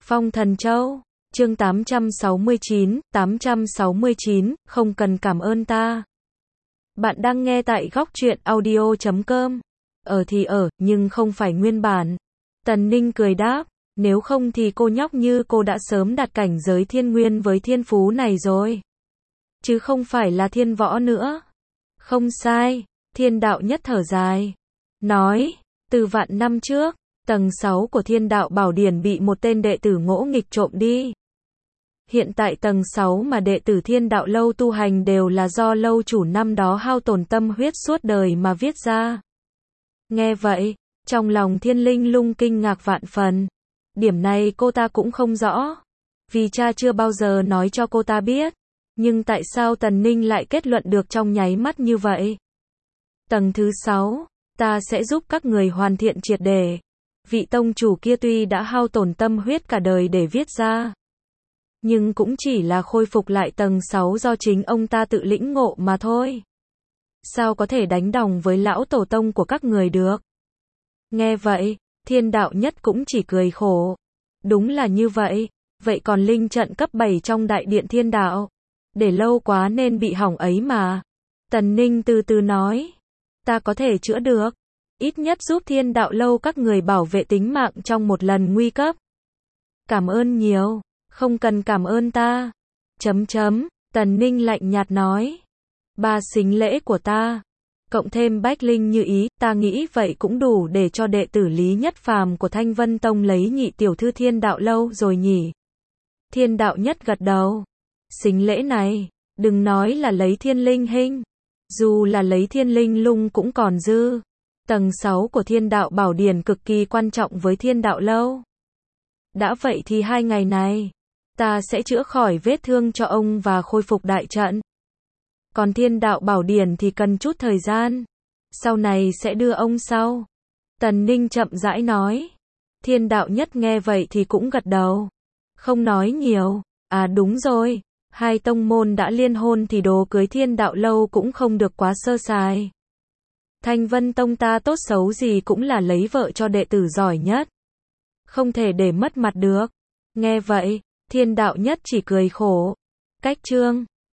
Phong Thần Châu, chương 869, không cần cảm ơn ta. Bạn đang nghe tại góc truyện audio.com. Nhưng không phải nguyên bản. Tần Ninh cười đáp, nếu không thì cô nhóc như cô đã sớm đạt cảnh giới thiên nguyên với thiên phú này rồi. Chứ không phải là thiên võ nữa. Không sai, Thiên Đạo Nhất thở dài. Nói, từ vạn năm trước, tầng 6 của Thiên Đạo Bảo Điển bị một tên đệ tử ngỗ nghịch trộm đi. Hiện tại tầng 6 mà đệ tử Thiên Đạo Lâu tu hành đều là do lâu chủ năm đó hao tổn tâm huyết suốt đời mà viết ra. Nghe vậy, trong lòng Thiên Linh Lung kinh ngạc vạn phần. Điểm này cô ta cũng không rõ, vì cha chưa bao giờ nói cho cô ta biết. Nhưng tại sao Tần Ninh lại kết luận được trong nháy mắt như vậy? Tầng thứ 6, ta sẽ giúp các người hoàn thiện triệt để. Vị tông chủ kia tuy đã hao tổn tâm huyết cả đời để viết ra, nhưng cũng chỉ là khôi phục lại tầng 6 do chính ông ta tự lĩnh ngộ mà thôi. Sao có thể đánh đồng với lão tổ tông của các người được? Nghe vậy, Thiên Đạo Nhất cũng chỉ cười khổ. Đúng là như vậy, vậy còn linh trận cấp 7 trong đại điện Thiên Đạo? Để lâu quá nên bị hỏng ấy mà. Tần Ninh từ từ nói, ta có thể chữa được. Ít nhất giúp Thiên Đạo Lâu các người bảo vệ tính mạng trong một lần nguy cấp. Cảm ơn nhiều, không cần cảm ơn ta. Tần Ninh lạnh nhạt nói. 3 sính lễ của ta, cộng thêm bách linh như ý, ta nghĩ vậy cũng đủ để cho đệ tử Lý Nhất Phàm của Thanh Vân Tông lấy nhị tiểu thư Thiên Đạo Lâu rồi nhỉ? Thiên Đạo Nhất gật đầu. Sính lễ này, đừng nói là lấy thiên linh hình, dù là lấy thiên linh lung cũng còn dư. Tầng 6 của Thiên Đạo Bảo Điển cực kỳ quan trọng với Thiên Đạo Lâu. Đã vậy thì 2 ngày này, ta sẽ chữa khỏi vết thương cho ông và khôi phục đại trận. Còn Thiên Đạo Bảo Điển thì cần chút thời gian, sau này sẽ đưa ông sau. Tần Ninh chậm rãi nói. Thiên Đạo Nhất nghe vậy thì cũng gật đầu, không nói nhiều. À đúng rồi, 2 tông môn đã liên hôn thì đồ cưới Thiên Đạo Lâu cũng không được quá sơ sài. Thanh Vân Tông ta tốt xấu gì cũng là lấy vợ cho đệ tử giỏi nhất, không thể để mất mặt được. Nghe vậy, Thiên Đạo Nhất chỉ cười khổ. Cách chương